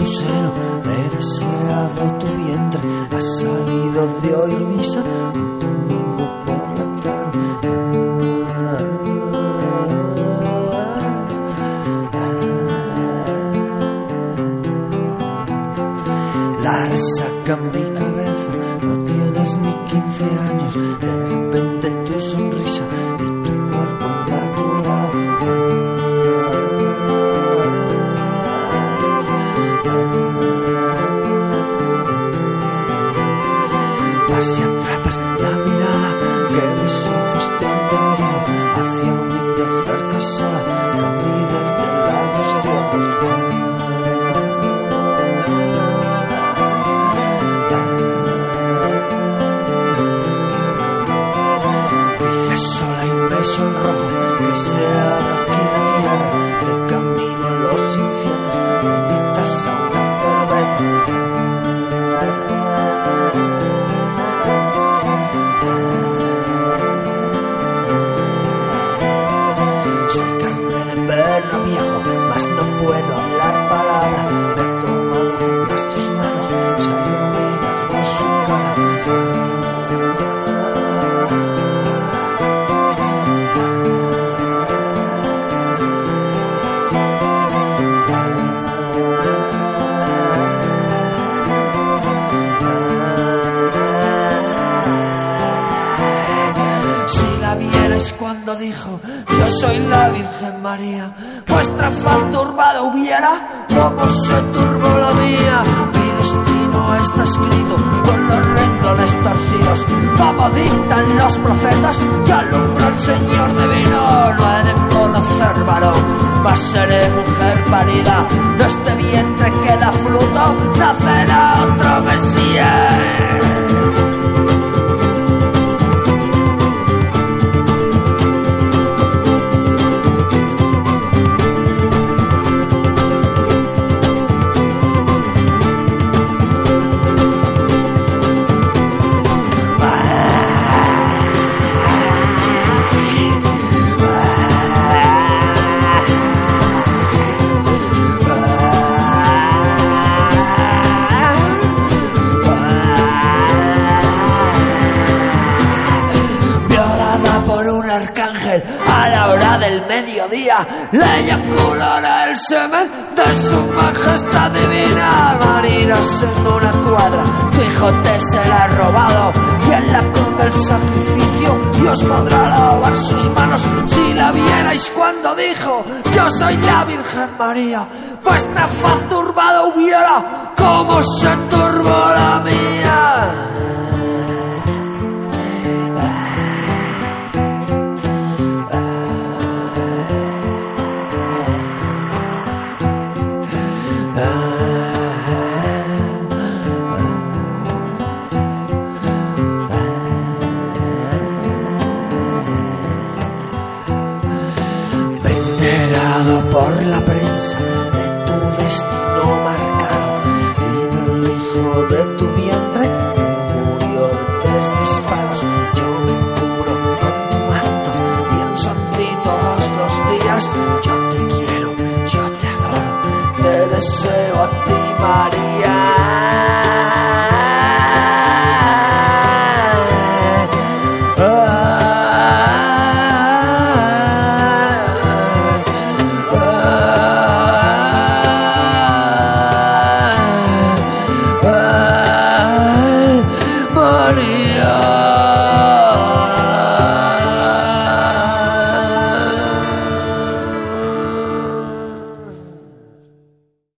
tu seno, he deseado tu vientre, has salido de oír misa un domingo por la tarde. La resaca en mi cabeza, no tienes ni 15 años, de repente tu sonrisa y tu cuerpo inmaculado. Vas y atrapas la mirada que mis ojos te han tendido hacia mí, te acercas sola, candidez de labios de ojos. Sola y un beso en rojo que se abra aquí la tierra, de camino a los infiernos, me invitas a una cerveza. Soy carne de perro viejo, mas no puedo hablar palabra. Me he tomado las tus manos, se ilumina por su cara. Cuando dijo, yo soy la Virgen María, vuestra faz turbada hubiera, como se turbó la mía. Mi destino está escrito con los renglones torcidos, como dictan los profetas que alumbra el Señor divino. No he de conocer varón, mas seré mujer parida, de este vientre que da fruto, nacerá otro Mesías. Arcángel a la hora del mediodía le eyaculará el semen de su majestad divina. Marinas en una cuadra, tu hijo te será robado, y en la cruz del sacrificio Dios podrá lavar sus manos. Si la vierais cuando dijo, yo soy la Virgen María, vuestra faz turbada hubiera, como se turbó la mía. Por la prensa de tu destino marcado y del hijo de tu vientre que murió de 3 disparos. Yo me cubro con tu manto, pienso en ti todos los días. Yo te quiero, yo te adoro, te deseo a ti, María.